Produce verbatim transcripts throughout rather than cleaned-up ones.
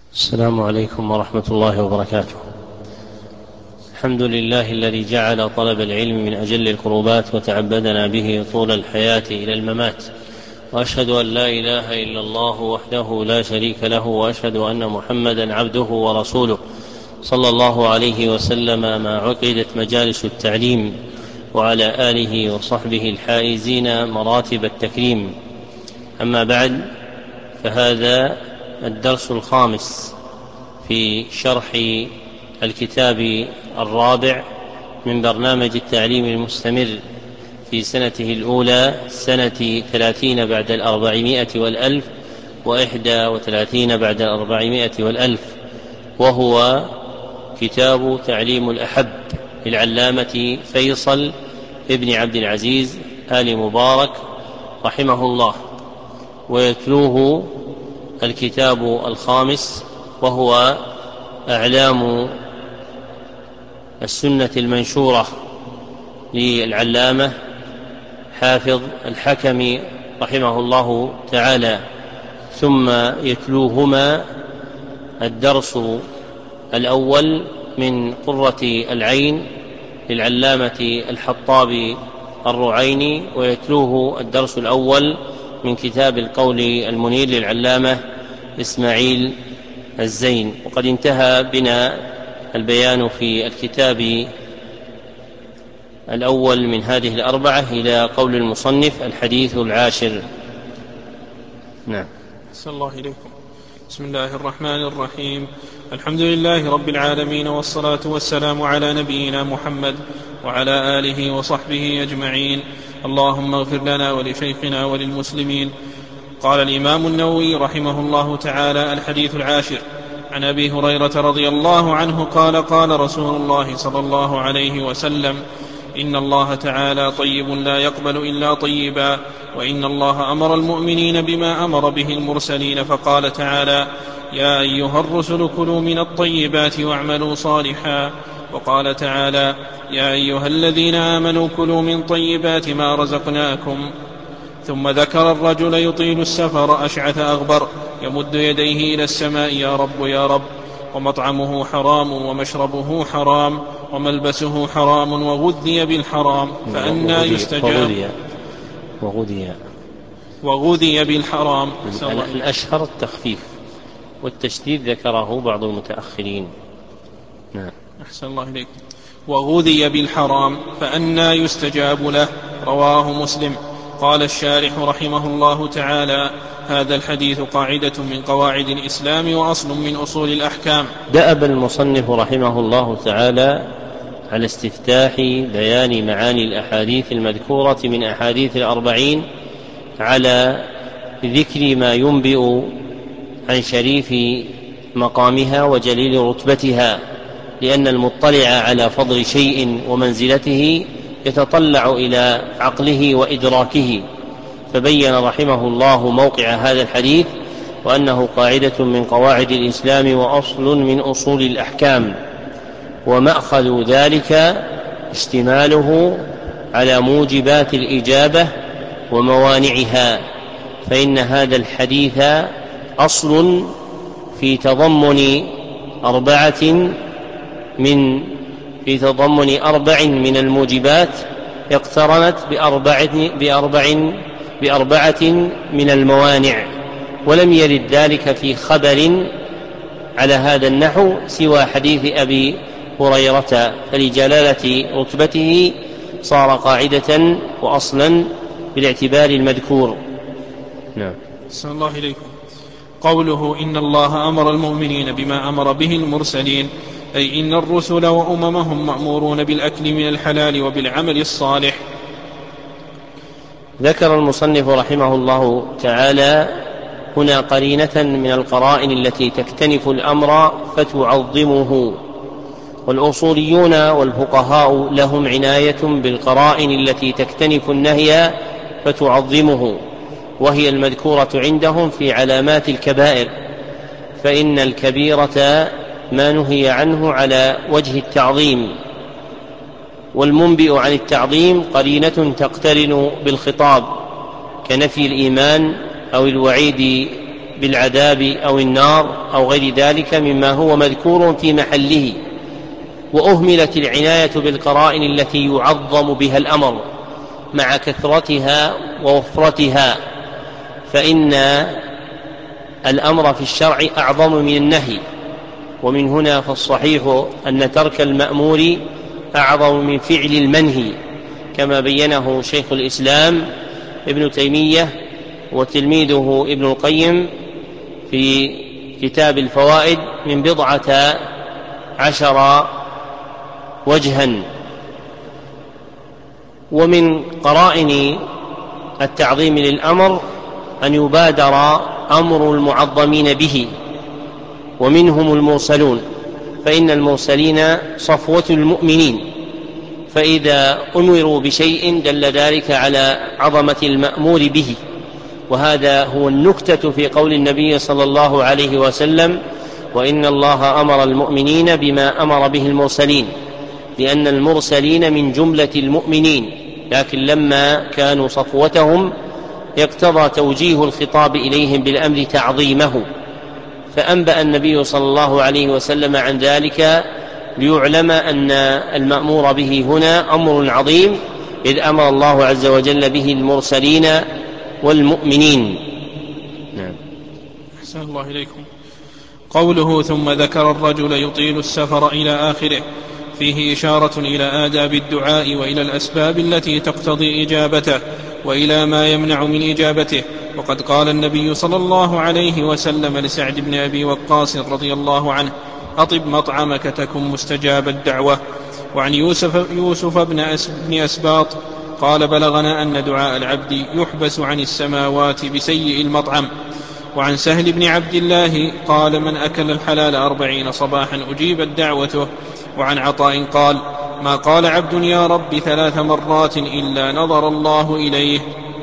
السلام عليكم ورحمة الله وبركاته. الحمد لله الذي جعل طلب العلم من أجل القربات وتعبدنا به طول الحياة إلى الممات، وأشهد أن لا إله إلا الله وحده لا شريك له، وأشهد أن محمدا عبده ورسوله صلى الله عليه وسلم ما عقدت مجالس التعليم، وعلى آله وصحبه الحائزين مراتب التكريم. أما بعد، فهذا الدرس الخامس في شرح الكتاب الرابع من برنامج التعليم المستمر في سنته الأولى، سنة ثلاثين بعد الأربعمائة والألف وإحدى وثلاثين بعد الأربعمائة والألف، وهو كتاب تعليم الأحب للعلامة فيصل ابن عبد العزيز آل مبارك رحمه الله، ويتلوه الكتاب الخامس وهو أعلام السنة المنشورة للعلامة حافظ الحكم رحمه الله تعالى. ثم يتلوهما الدرس الأول من قرة العين للعلامة الحطابي الرعيني، ويتلوه الدرس الأول من كتاب القول المنير للعلامة إسماعيل الزين. وقد انتهى بنا البيان في الكتاب الأول من هذه الأربعة إلى قول المصنف: الحديث العاشر. نعم. صلى الله إليكم. بسم الله الرحمن الرحيم. الحمد لله رب العالمين، والصلاة والسلام على نبينا محمد وعلى آله وصحبه أجمعين. اللهم اغفر لنا ولشيخنا وللمسلمين. قال الإمام النووي رحمه الله تعالى: الحديث العاشر. عن أبي هريرة رضي الله عنه قال: قال رسول الله صلى الله عليه وسلم: إن الله تعالى طيب لا يقبل إلا طيبا، وإن الله أمر المؤمنين بما أمر به المرسلين، فقال تعالى: يا أيها الرسل كلوا من الطيبات واعملوا صالحا. وقال تعالى: يا أيها الذين آمنوا كلوا من طيبات ما رزقناكم. ثم ذكر الرجل يطيل السفر أشعث أغبر يمد يديه إلى السماء: يا رب يا رب، ومطعمه حرام ومشربه حرام وملبسه حرام وغذي بالحرام، فأنى يستجاب. وغذي وغذي بالحرام. الأشهر التخفيف، والتشديد ذكره بعض المتأخرين. نعم. أحسن الله إليك. وغذي بالحرام فأنى يستجاب له. رواه مسلم. قال الشارح رحمه الله تعالى: هذا الحديث قاعدة من قواعد الإسلام وأصل من أصول الأحكام. دأب المصنف رحمه الله تعالى على استفتاح بيان معاني الأحاديث المذكورة من أحاديث الأربعين على ذكر ما ينبئ عن شريف مقامها وجليل رتبتها، لأن المطلع على فضل شيء ومنزلته يتطلع إلى عقله وإدراكه، فبين رحمه الله موقع هذا الحديث وأنه قاعدة من قواعد الإسلام وأصل من أصول الأحكام، ومأخذ ذلك اشتماله على موجبات الإجابة وموانعها، فإن هذا الحديث أصل في تضمن أربعة من في تضمن أربع من الموجبات اقترنت بأربعة, بأربع بأربعة من الموانع، ولم يرد ذلك في خبر على هذا النحو سوى حديث أبي هريرة، فلجلالة رتبته صار قاعدة وأصلا بالاعتبار المذكور. نعم. صلى الله إليكم. قوله: إن الله أمر المؤمنين بما أمر به المرسلين، أي إن الرسل وأممهم مأمورون بالأكل من الحلال وبالعمل الصالح. ذكر المصنف رحمه الله تعالى هنا قرينة من القرائن التي تكتنف الأمر فتعظمه، والأصوليون والفقهاء لهم عناية بالقرائن التي تكتنف النهي فتعظمه، وهي المذكورة عندهم في علامات الكبائر، فإن الكبيرة ما نهي عنه على وجه التعظيم، والمنبئ عن التعظيم قرينة تقترن بالخطاب كنفي الإيمان أو الوعيد بالعذاب أو النار أو غير ذلك مما هو مذكور في محله، وأهملت العناية بالقرائن التي يعظم بها الأمر مع كثرتها ووفرتها، فإن الأمر في الشرع أعظم من النهي، ومن هنا فالصحيح أن ترك المأمور أعظم من فعل المنهي، كما بينه شيخ الإسلام ابن تيمية وتلميذه ابن القيم في كتاب الفوائد من بضعة عشر وجها. ومن قرائن التعظيم للأمر أن يبادر أمر المعظمين به، ومنهم المرسلون، فإن المرسلين صفوة المؤمنين، فإذا أمروا بشيء دل ذلك على عظمة المأمور به. وهذا هو النكتة في قول النبي صلى الله عليه وسلم: وإن الله أمر المؤمنين بما أمر به المرسلين، لأن المرسلين من جملة المؤمنين، لكن لما كانوا صفوتهم يقتضى توجيه الخطاب إليهم بالأمر تعظيمه، فأنبأ النبي صلى الله عليه وسلم عن ذلك ليعلم أن المأمور به هنا أمر عظيم، إذ أمر الله عز وجل به المرسلين والمؤمنين. نعم. أحسن الله إليكم. قوله ثم ذكر الرجل يطيل السفر إلى آخره فيه إشارة إلى آداب الدعاء وإلى الأسباب التي تقتضي إجابته وإلى ما يمنع من إجابته. وقد قال النبي صلى الله عليه وسلم لسعد بن أبي وقاص رضي الله عنه: أطب مطعمك تكن مستجاب الدعوة. وعن يوسف, يوسف بن أسباط قال: بلغنا أن دعاء العبد يحبس عن السماوات بسيء المطعم. وعن سهل بن عبد الله قال: من أكل الحلال أربعين صباحا أجيبت دعوته. وعن عطاء قال: ما قال عبد يا رب ثلاث مرات إلا نظر الله إليه.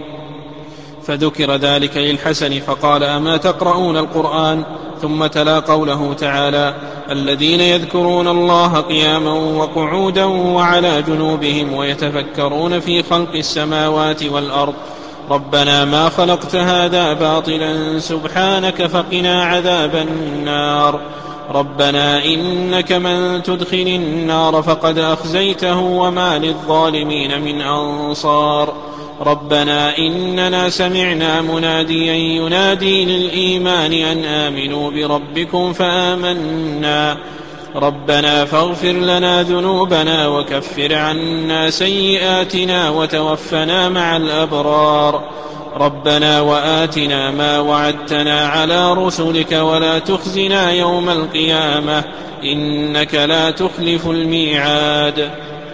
فذكر ذلك للحسن فقال: أما تقرؤون القرآن؟ ثم تلا قوله تعالى: الذين يذكرون الله قياما وقعودا وعلى جنوبهم ويتفكرون في خلق السماوات والأرض ربنا ما خلقت هذا باطلا سبحانك فقنا عذاب النار ربنا إنك من تدخل النار فقد أخزيته وما للظالمين من أنصار ربنا إننا سمعنا مناديا ينادي للإيمان أن آمنوا بربكم فآمنا ربنا فاغفر لنا ذنوبنا وكفر عنا سيئاتنا وتوفنا مع الأبرار ربنا وآتنا ما وعدتنا على رسلك ولا تخزنا يوم القيامة إنك لا تخلف الميعاد.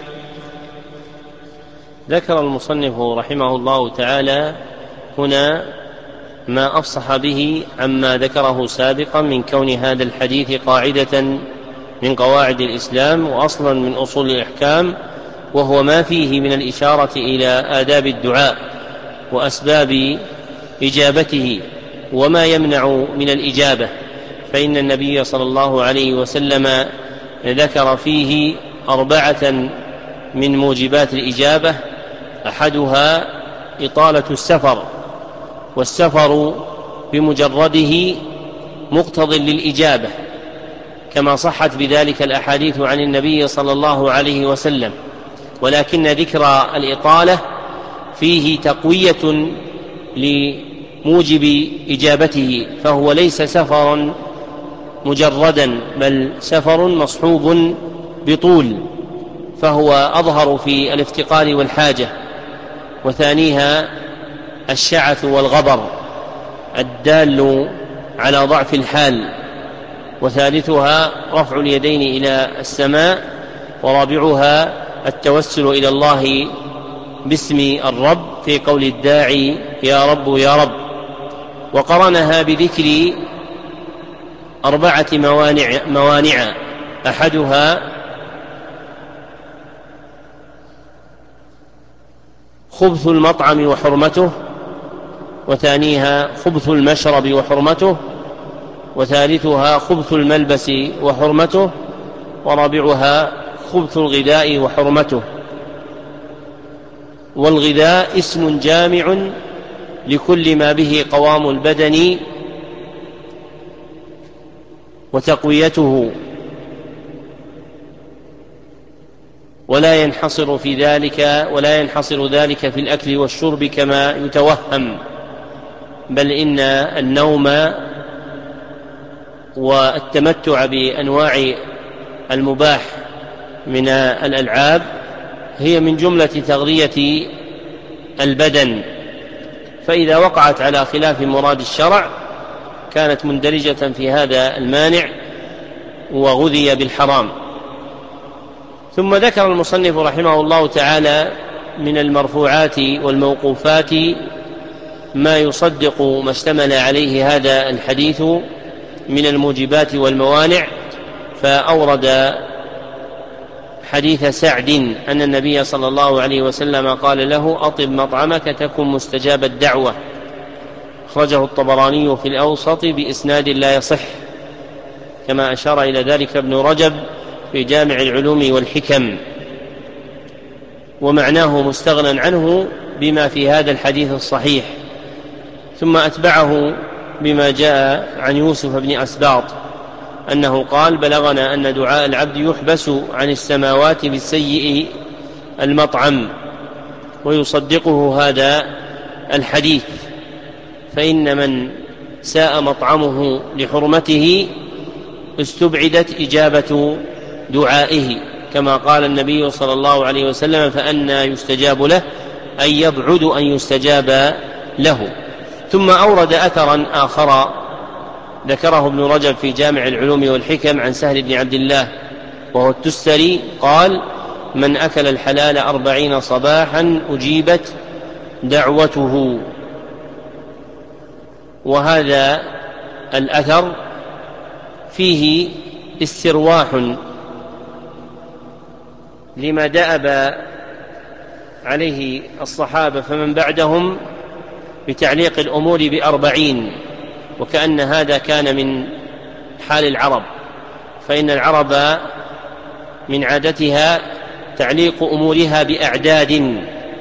ذكر المصنف رحمه الله تعالى هنا ما أفصح به عما ذكره سابقا من كون هذا الحديث قاعدة من قواعد الإسلام وأصلا من أصول الإحكام، وهو ما فيه من الإشارة إلى آداب الدعاء وأسباب إجابته وما يمنع من الإجابة، فإن النبي صلى الله عليه وسلم ذكر فيه أربعة من موجبات الإجابة، أحدها إطالة السفر، والسفر بمجرده مقتض للإجابة كما صحت بذلك الأحاديث عن النبي صلى الله عليه وسلم، ولكن ذكر الإطالة فيه تقوية لموجب إجابته، فهو ليس سفرا مجردا بل سفر مصحوب بطول، فهو أظهر في الافتقار والحاجة. وثانيها الشعث والغبر الدال على ضعف الحال. وثالثها رفع اليدين إلى السماء. ورابعها التوسل إلى الله باسم الرب في قول الداعي يا رب يا رب. وقرنها بذكر أربعة موانع, موانع أحدها خبث المطعم وحرمته، وثانيها خبث المشرب وحرمته، وثالثها خبث الملبس وحرمته، ورابعها خبث الغذاء وحرمته. والغذاء اسم جامع لكل ما به قوام البدن وتقويته، ولا ينحصر في ذلك ولا ينحصر ذلك في الأكل والشرب كما يتوهم، بل إن النوم والتمتع بأنواع المباح من الألعاب هي من جملة تغذية البدن، فإذا وقعت على خلاف مراد الشرع كانت مندرجة في هذا المانع وغذي بالحرام. ثم ذكر المصنف رحمه الله تعالى من المرفوعات والموقوفات ما يصدق ما اشتمل عليه هذا الحديث من الموجبات والموانع، فأورد حديث سعد أن النبي صلى الله عليه وسلم قال له: أطب مطعمك تكن مستجاب الدعوة، أخرجه الطبراني في الأوسط بإسناد لا يصح، كما أشار إلى ذلك ابن رجب في جامع العلوم والحكم، ومعناه مستغنى عنه بما في هذا الحديث الصحيح. ثم أتبعه بما جاء عن يوسف بن أسباط أنه قال: بلغنا أن دعاء العبد يحبس عن السماوات بالسيء المطعم، ويصدقه هذا الحديث، فإن من ساء مطعمه لحرمته استبعدت إجابة دعائه، كما قال النبي صلى الله عليه وسلم: فأنى يستجاب له، أي يبعد أن يستجاب له. ثم أورد أثرا آخر ذكره ابن رجب في جامع العلوم والحكم عن سهل بن عبد الله وهو التستري قال: من أكل الحلال أربعين صباحا أجيبت دعوته. وهذا الأثر فيه استرواح لما دأب عليه الصحابة فمن بعدهم بتعليق الأمور بأربعين، وكأن هذا كان من حال العرب، فإن العرب من عادتها تعليق أمورها بأعداد،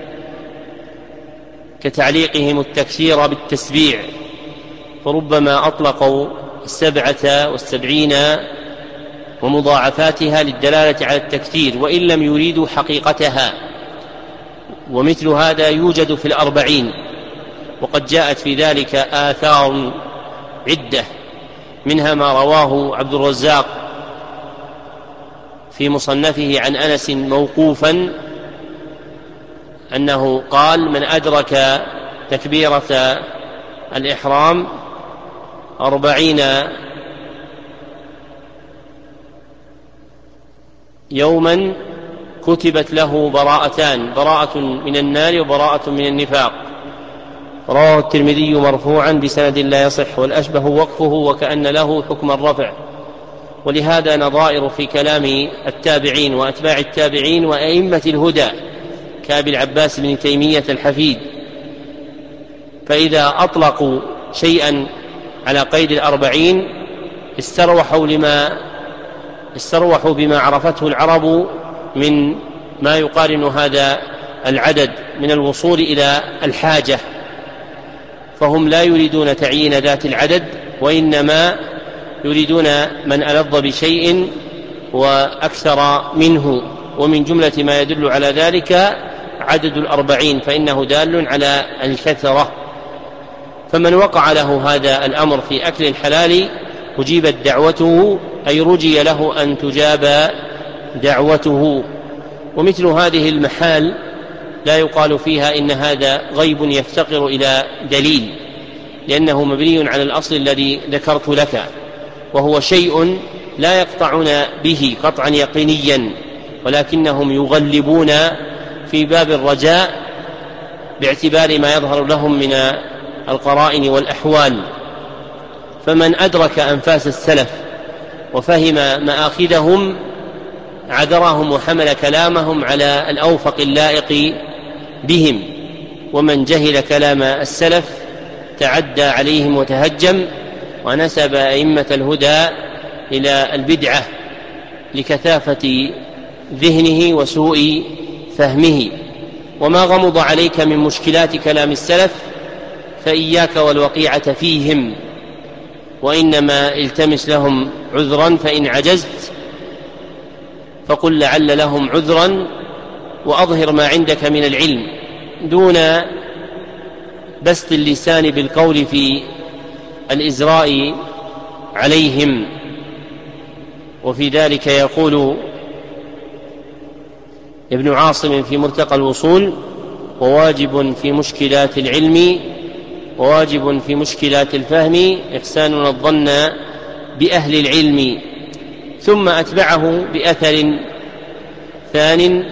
كتعليقهم التكسير بالتسبيع، فربما أطلقوا السبعة والسبعين ومضاعفاتها للدلالة على التكثير وإن لم يريدوا حقيقتها، ومثل هذا يوجد في الأربعين، وقد جاءت في ذلك آثار عدة، منها ما رواه عبد الرزاق في مصنفه عن أنس موقوفا أنه قال: من أدرك تكبيرة الإحرام أربعين يوما كتبت له براءتان، براءة من النار وبراءة من النفاق. رواه الترمذي مرفوعا بسند لا يصح، والأشبه وقفه وكأن له حكم الرفع، ولهذا نظائر في كلام التابعين وأتباع التابعين وأئمة الهدى كأبي العباس بن تيمية الحفيد، فإذا أطلقوا شيئا على قيد الأربعين استروحوا لما استروحوا بما عرفته العرب من ما يقارن هذا العدد من الوصول إلى الحاجة، فهم لا يريدون تعيين ذات العدد، وإنما يريدون من ألظ بشيء وأكثر منه، ومن جملة ما يدل على ذلك عدد الأربعين، فإنه دال على الكثرة. فمن وقع له هذا الأمر في أكل الحلال أجيبت دعوته، أي رجي له أن تجاب دعوته. ومثل هذه المحال لا يقال فيها إن هذا غيب يفتقر إلى دليل، لأنه مبني على الأصل الذي ذكرت لك، وهو شيء لا يقطعون به قطعا يقينيا، ولكنهم يغلبون في باب الرجاء باعتبار ما يظهر لهم من القرائن والأحوال. فمن أدرك أنفاس السلف وفهم مآخذهم عذرهم وحمل كلامهم على الأوفق اللائق بهم، ومن جهل كلام السلف تعدى عليهم وتهجم ونسب أئمة الهدى إلى البدعة لكثافة ذهنه وسوء فهمه. وما غمض عليك من مشكلات كلام السلف فإياك والوقيعة فيهم، وإنما التمس لهم عذرا، فإن عجزت فقل لعل لهم عذرا، وأظهر ما عندك من العلم دون بسط اللسان بالقول في الإزراء عليهم. وفي ذلك يقول ابن عاصم في مرتقى الوصول: وواجب في مشكلات العلم وواجب في مشكلات الفهم إحسان الظن بأهل العلم. ثم أتبعه بأثر ثان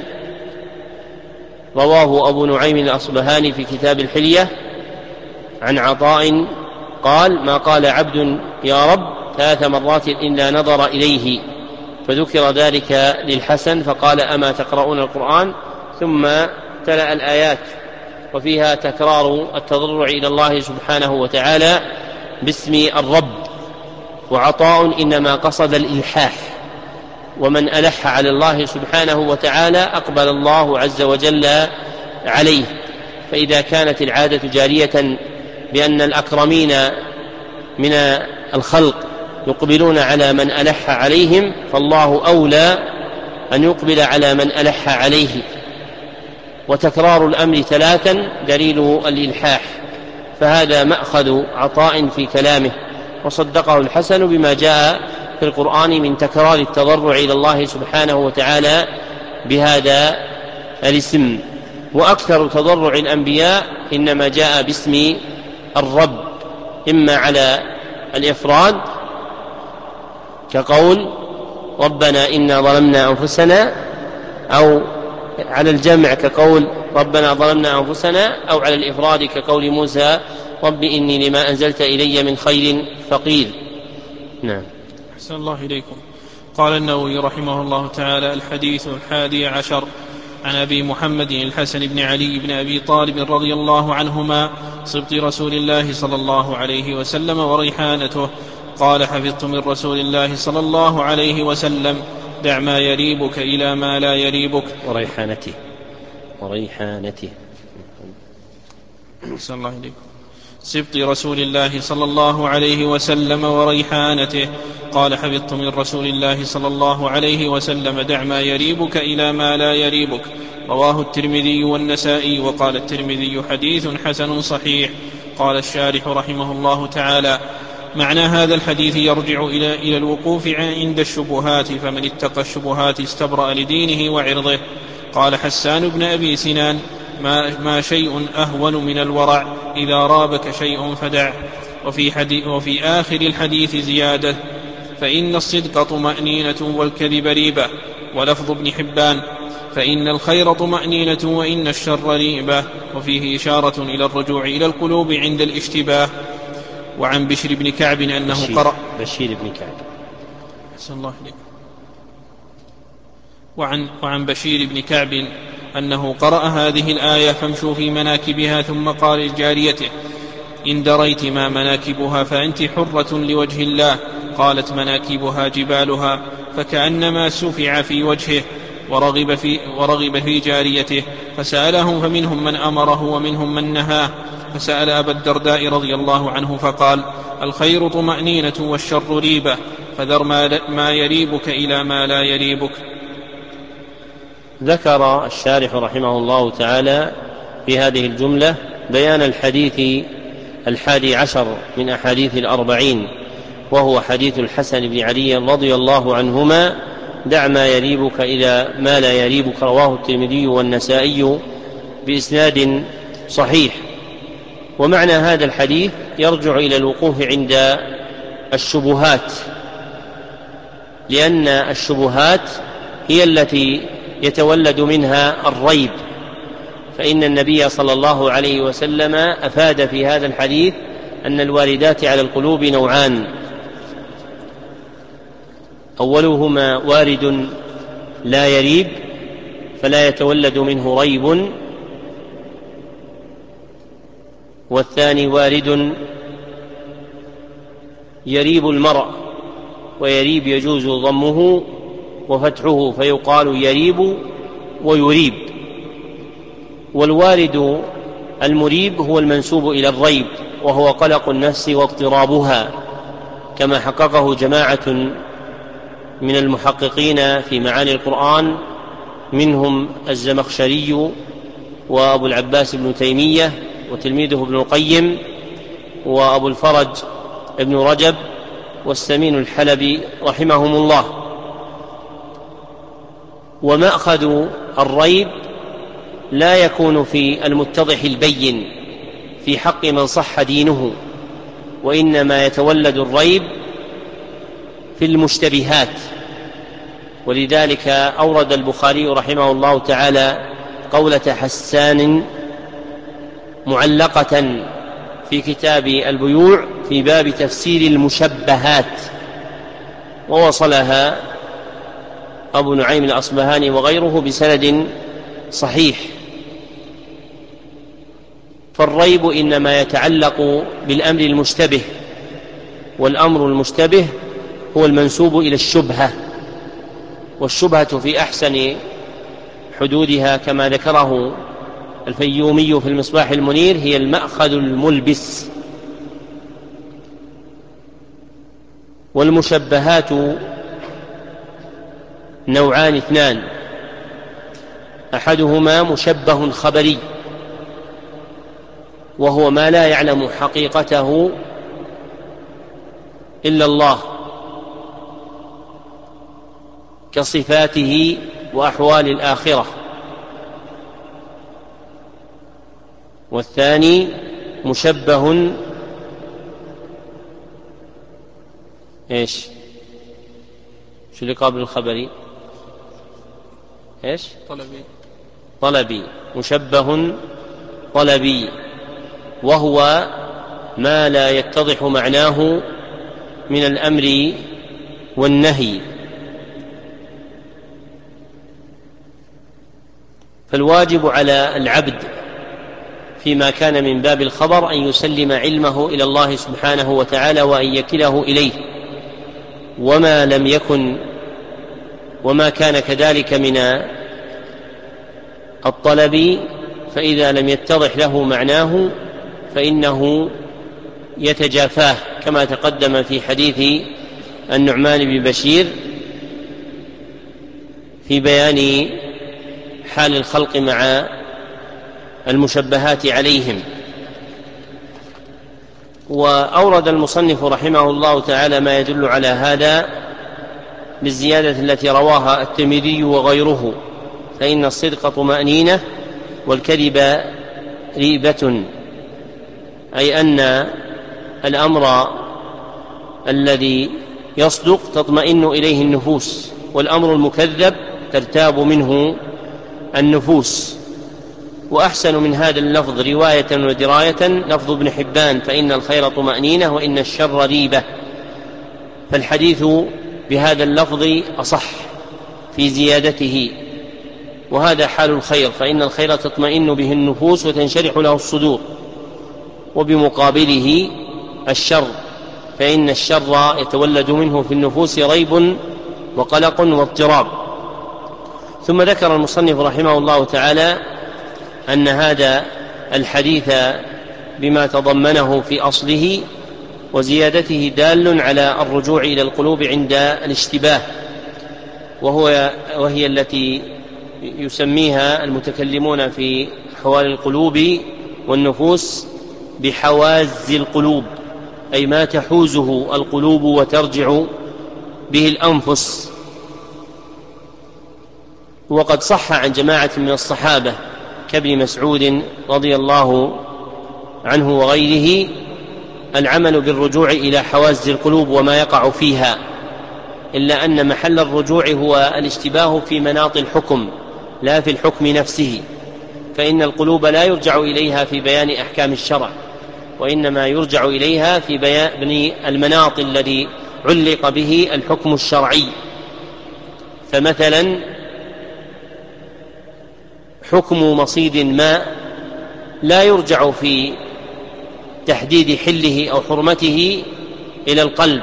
رواه أبو نعيم الأصبهاني في كتاب الحلية عن عطاء قال: ما قال عبد يا رب ثلاث مرات إلا نظر إليه، فذكر ذلك للحسن فقال: أما تقرؤون القرآن؟ ثم تلأ الآيات وفيها تكرار التضرع إلى الله سبحانه وتعالى باسم الرب. وعطاء إنما قصد الإلحاح، ومن ألح على الله سبحانه وتعالى أقبل الله عز وجل عليه. فإذا كانت العادة جارية بأن الأكرمين من الخلق يقبلون على من ألح عليهم، فالله أولى أن يقبل على من ألح عليه. وتكرار الأمر ثلاثا دليل الإلحاح، فهذا مأخذ عطاء في كلامه، وصدقه الحسن بما جاء في القرآن من تكرار التضرع إلى الله سبحانه وتعالى بهذا الاسم. وأكثر تضرع الأنبياء إنما جاء باسم الرب، إما على الإفراد كقول ربنا إنا ظلمنا أنفسنا، أو على الجمع كقول ربنا ظلمنا أنفسنا، أو على الإفراد كقول موسى رب إني لما أنزلت إلي من خير فقير. نعم. أحسن الله إليكم. قال النووي رحمه الله تعالى: الحديث الحادي عشر عن أبي محمد الحسن بن علي بن أبي طالب رضي الله عنهما صبط رسول الله صلى الله عليه وسلم وريحانته قال: حفظت من رسول الله صلى الله عليه وسلم: دع ما يريبك إلى ما لا يريبك. وريحانته وريحانته صلى الله عليه صبط رسول الله صلى الله عليه وسلم وريحانته قال: حفظت من رسول الله صلى الله عليه وسلم: دع ما يريبك إلى ما لا يريبك. رواه الترمذي والنسائي. وقال الترمذي: حديث حسن صحيح. قال الشارح رحمه الله تعالى: معنى هذا الحديث يرجع إلى, إلى الوقوف عند الشبهات، فمن اتقى الشبهات استبرأ لدينه وعرضه. قال حسان بن أبي سنان: ما, ما شيء أهون من الورع، إذا رابك شيء فدع. وفي, حديث وفي آخر الحديث زيادة: فإن الصدق طمأنينة والكذب ريبة. ولفظ ابن حبان: فإن الخير طمأنينة وإن الشر ريبة. وفيه إشارة إلى الرجوع إلى القلوب عند الاشتباه. وعن بشر بن كعب أنه بشير قرأ بشير بن كعب أحسن الله إليك. وعن, وعن بشير بن كعب أنه قرأ هذه الآية: فامشوا في مناكبها، ثم قال لجاريته: إن دريت ما مناكبها فأنت حرة لوجه الله. قالت: مناكبها جبالها. فكأنما سفع في وجهه ورغب في, ورغب في جاريته، فسألهم فمنهم من أمره ومنهم من نهاه. فسأل أبا الدرداء رضي الله عنه فقال: الخير طمأنينة والشر ريبة، فذر ما يريبك إلى ما لا يريبك. ذكر الشارح رحمه الله تعالى في هذه الجملة بيان الحديث الحادي عشر من أحاديث الأربعين، وهو حديث الحسن بن علي رضي الله عنهما: دع ما يريبك إلى ما لا يريبك. رواه الترمذي والنسائي بإسناد صحيح. ومعنى هذا الحديث يرجع إلى الوقوف عند الشبهات، لأن الشبهات هي التي يتولد منها الريب، فإن النبي صلى الله عليه وسلم أفاد في هذا الحديث أن الواردات على القلوب نوعان: أولهما وارد لا يريب فلا يتولد منه ريب، والثاني وارد يريب المرء، ويريب يجوز ضمه وفتحه فيقال يريب ويريب. والوارد المريب هو المنسوب إلى الريب، وهو قلق النفس واضطرابها، كما حققه جماعة من المحققين في معاني القرآن، منهم الزمخشري وأبو العباس ابن تيمية وتلميذه ابن القيم وأبو الفرج ابن رجب والسمين الحلبي رحمهم الله. ومأخذ الريب لا يكون في المتضح البين في حق من صح دينه، وإنما يتولد الريب في المشتبهات. ولذلك أورد البخاري رحمه الله تعالى قولة حسان معلقة في كتاب البيوع في باب تفسير المشبهات، ووصلها أبو نعيم الأصبهاني وغيره بسند صحيح. فالريب إنما يتعلق بالأمر المشتبه، والأمر المشتبه هو المنسوب إلى الشبهة، والشبهة في أحسن حدودها كما ذكره الفيومي في المصباح المنير هي المأخذ الملبس. والمشبهات نوعان اثنان: أحدهما مشبه خبري، وهو ما لا يعلم حقيقته إلا الله كصفاته وأحوال الآخرة. والثاني مشبه ايش شو اللي قابل الخبري ايش طلبي طلبي مشبه طلبي، وهو ما لا يتضح معناه من الأمر والنهي. فالواجب على العبد فيما كان من باب الخبر أن يسلم علمه إلى الله سبحانه وتعالى وأن يكله إليه، وما لم يكن وما كان كذلك من الطلب فإذا لم يتضح له معناه فإنه يتجافاه، كما تقدم في حديث النعمان بن بشير في بيان حال الخلق مع المشبهات عليهم. وأورد المصنف رحمه الله تعالى ما يدل على هذا بالزيادة التي رواها الترمذي وغيره: فإن الصدق طمأنينة والكذب ريبة، أي أن الأمر الذي يصدق تطمئن إليه النفوس، والأمر المكذب ترتاب منه النفوس. وأحسن من هذا اللفظ رواية ودراية لفظ ابن حبان: فإن الخير طمأنينة وإن الشر ريبة. فالحديث بهذا اللفظ أصح في زيادته، وهذا حال الخير، فإن الخير تطمئن به النفوس وتنشرح له الصدور. وبمقابله الشر، فإن الشر يتولد منه في النفوس ريب وقلق واضطراب. ثم ذكر المصنف رحمه الله تعالى أن هذا الحديث بما تضمنه في أصله وزيادته دال على الرجوع إلى القلوب عند الاشتباه، وهو وهي التي يسميها المتكلمون في أحوال القلوب والنفوس بحواز القلوب، أي ما تحوزه القلوب وترجع به الأنفس. وقد صح عن جماعة من الصحابة كابن مسعود رضي الله عنه وغيره العمل بالرجوع إلى حواز القلوب وما يقع فيها، إلا أن محل الرجوع هو الاشتباه في مناط الحكم لا في الحكم نفسه، فإن القلوب لا يرجع إليها في بيان أحكام الشرع، وإنما يرجع إليها في بيان المناط الذي علق به الحكم الشرعي. فمثلا حكم مصيد الماء لا يرجع في تحديد حله أو حرمته إلى القلب،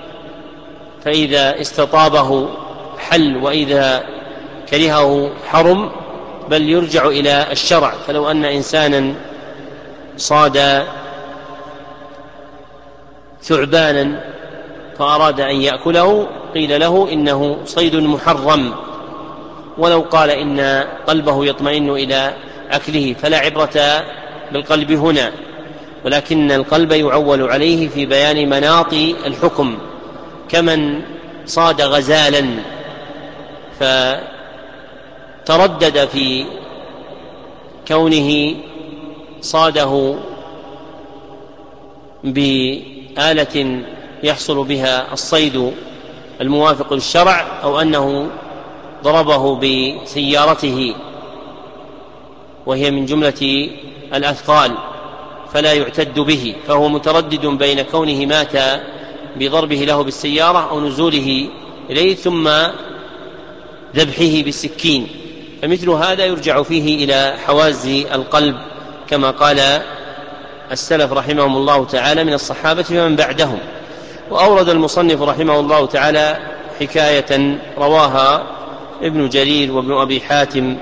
فإذا استطابه حل وإذا كرهه حرم، بل يرجع إلى الشرع. فلو أن إنسانا صاد ثعبانا فأراد أن يأكله قيل له إنه صيد محرم، ولو قال إن قلبه يطمئن إلى أكله فلا عبرة بالقلب هنا، ولكن القلب يعول عليه في بيان مناط الحكم، كمن صاد غزالا فتردد في كونه صاده بآلة يحصل بها الصيد الموافق للشرع، أو أنه ضربه بسيارته وهي من جملة الأثقال فلا يعتد به، فهو متردد بين كونه مات بضربه له بالسيارة أو نزوله إليه ثم ذبحه بالسكين، فمثل هذا يرجع فيه إلى حواز القلب كما قال السلف رحمهم الله تعالى من الصحابة ومن بعدهم. وأورد المصنف رحمه الله تعالى حكاية رواها ابن جرير وابن أبي حاتم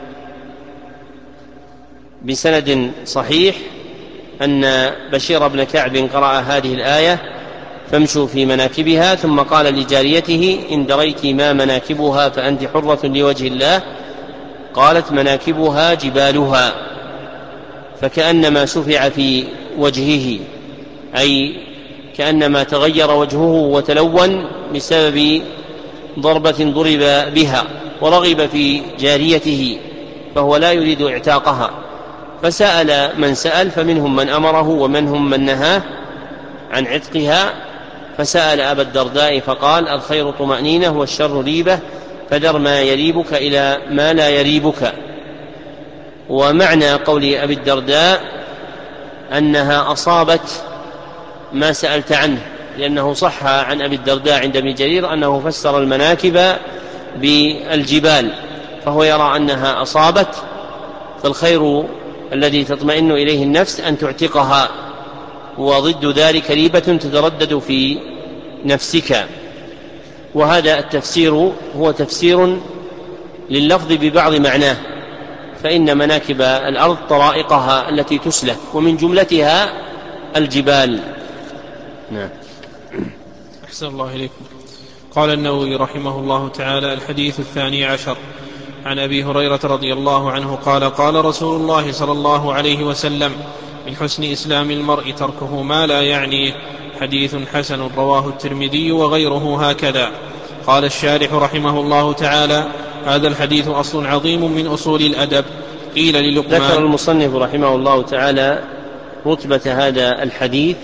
بسند صحيح أن بشير بن كعب قرأ هذه الآية فامشوا في مناكبها، ثم قال لجاريته إن دريت ما مناكبها فأنت حرة لوجه الله، قالت مناكبها جبالها، فكأنما شفع في وجهه، أي كأنما تغير وجهه وتلون بسبب ضربة ضرب بها، ورغب في جاريته فهو لا يريد اعتاقها، فسأل من سأل، فمنهم من أمره ومنهم من نهاه عن عتقها، فسأل أبا الدرداء فقال الخير طمأنينة والشر ريبة، فدر ما يريبك إلى ما لا يريبك. ومعنى قول أبي الدرداء أنها أصابت ما سألت عنه، لأنه صح عن أبي الدرداء عند ابن جرير أنه فسر المناكب بالجبال، فهو يرى أنها أصابت، فالخير الذي تطمئن إليه النفس أن تعتقها، وضد ذلك ريبة تتردد في نفسك. وهذا التفسير هو تفسير لللفظ ببعض معناه، فإن مناكب الأرض طرائقها التي تسلك، ومن جملتها الجبال. نعم. أحسن الله إليكم. قال النووي رحمه الله تعالى: الحديث الثاني عشر عن أبي هريرة رضي الله عنه قال: قال رسول الله صلى الله عليه وسلم: من حسن إسلام المرء تركه ما لا يعنيه. حديث حسن رواه الترمذي وغيره هكذا. قال الشارح رحمه الله تعالى: هذا الحديث أصل عظيم من أصول الأدب. قيل للقمان. ذكر المصنف رحمه الله تعالى رتبة هذا الحديث،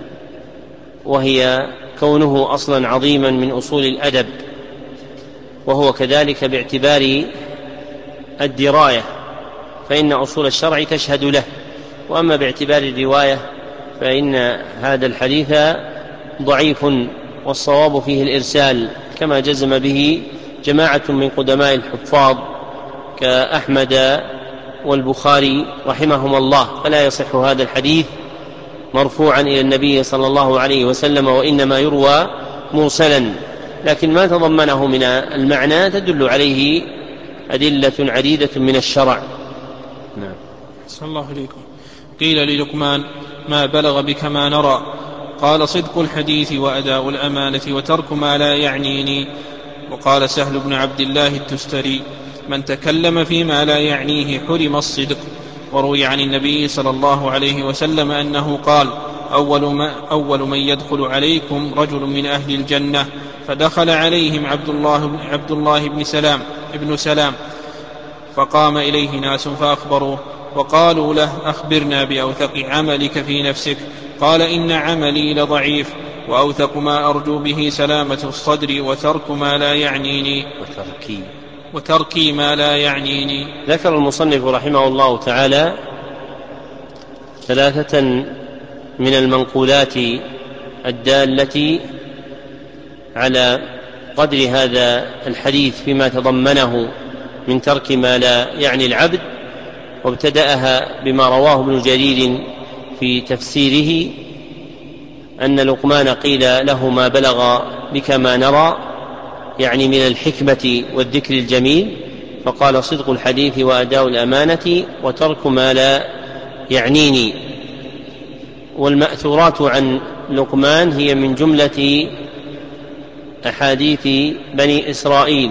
وهي كونه أصلا عظيما من أصول الأدب، وهو كذلك باعتبار الدراية، فإن أصول الشرع تشهد له، وأما باعتبار الرواية فإن هذا الحديث ضعيف، والصواب فيه الإرسال، كما جزم به جماعة من قدماء الحفاظ كأحمد والبخاري رحمهم الله، فلا يصح هذا الحديث مرفوعا إلى النبي صلى الله عليه وسلم، وإنما يروى مرسلا، لكن ما تضمنه من المعنى تدل عليه أدلة عديدة من الشرع. نعم. صلى الله عليكم. قيل للقمان: ما بلغ بك ما نرى؟ قال: صدق الحديث وأداء الأمانة وترك ما لا يعنيني. وقال سهل بن عبد الله التستري: من تكلم فيما لا يعنيه حرم الصدق. وروي عن النبي صلى الله عليه وسلم أنه قال: أول, ما أول من يدخل عليكم رجل من أهل الجنة، فدخل عليهم عبد الله, عبد الله بن سلام ابن سلام، فقام إليه ناس فأخبروه وقالوا له: أخبرنا بأوثق عملك في نفسك. قال: إن عملي لضعيف، وأوثق ما أرجو به سلامة الصدر وترك ما لا يعنيني وتركي, وتركي ما لا يعنيني. ذكر المصنف رحمه الله تعالى ثلاثة من المنقولات الدالة على قدر هذا الحديث فيما تضمنه من ترك ما لا يعني العبد، وابتدأها بما رواه ابن جرير في تفسيره أن لقمان قيل له: ما بلغ بك ما نرى، يعني من الحكمة والذكر الجميل، فقال: صدق الحديث وأداء الأمانة وترك ما لا يعنيني. والمأثورات عن لقمان هي من جملة أحاديث بني إسرائيل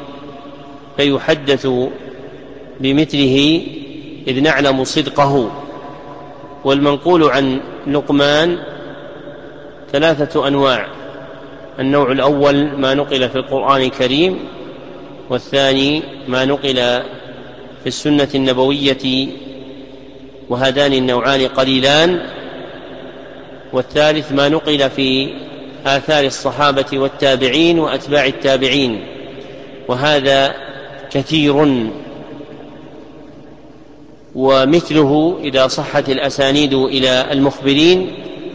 فيحدث بمثله إذ نعلم صدقه. والمنقول عن لقمان ثلاثة أنواع: النوع الأول ما نقل في القرآن الكريم، والثاني ما نقل في السنة النبوية وهذان النوعان قليلان، والثالث ما نقل في آثار الصحابة والتابعين وأتباع التابعين، وهذا كثير. ومثله إذا صحت الأسانيد إلى المخبرين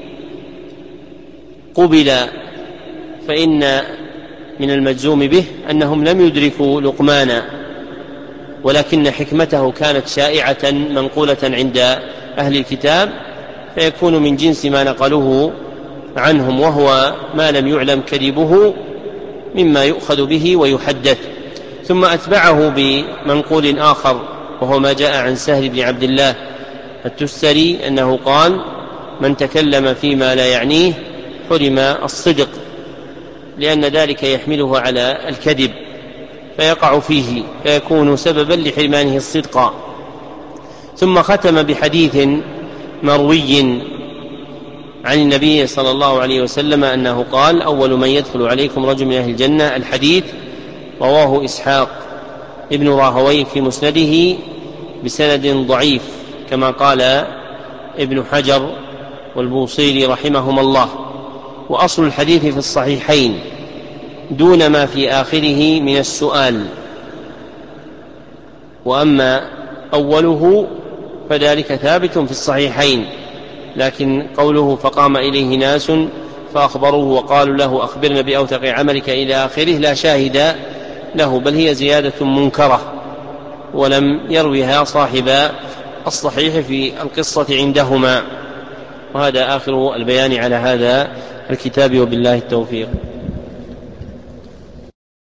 قبل، فإن من المجزوم به أنهم لم يدركوا لقمانا، ولكن حكمته كانت شائعة منقولة عند أهل الكتاب، فيكون من جنس ما نقلوه عنهم، وهو ما لم يعلم كذبه مما يؤخذ به ويحدث. ثم أتبعه بمنقول آخر، وهو ما جاء عن سهل بن عبد الله التستري أنه قال: من تكلم فيما لا يعنيه حرم الصدق، لأن ذلك يحمله على الكذب فيقع فيه فيكون سببا لحرمانه الصدق. ثم ختم بحديث مروي عن النبي صلى الله عليه وسلم أنه قال: أول من يدخل عليكم رجل من أهل الجنة. الحديث رواه إسحاق ابن راهويه في مسنده بسند ضعيف، كما قال ابن حجر والبوصيري رحمهما الله. وأصل الحديث في الصحيحين دون ما في آخره من السؤال، وأما أوله فذلك ثابت في الصحيحين، لكن قوله فقام إليه ناس فأخبروه وقالوا له أخبرنا بأوثق عملك إلى آخره لا شاهد له، بل هي زيادة منكرة ولم يروها صاحب الصحيح في القصة عندهما. وهذا آخر البيان على هذا الكتاب، وبالله التوفيق.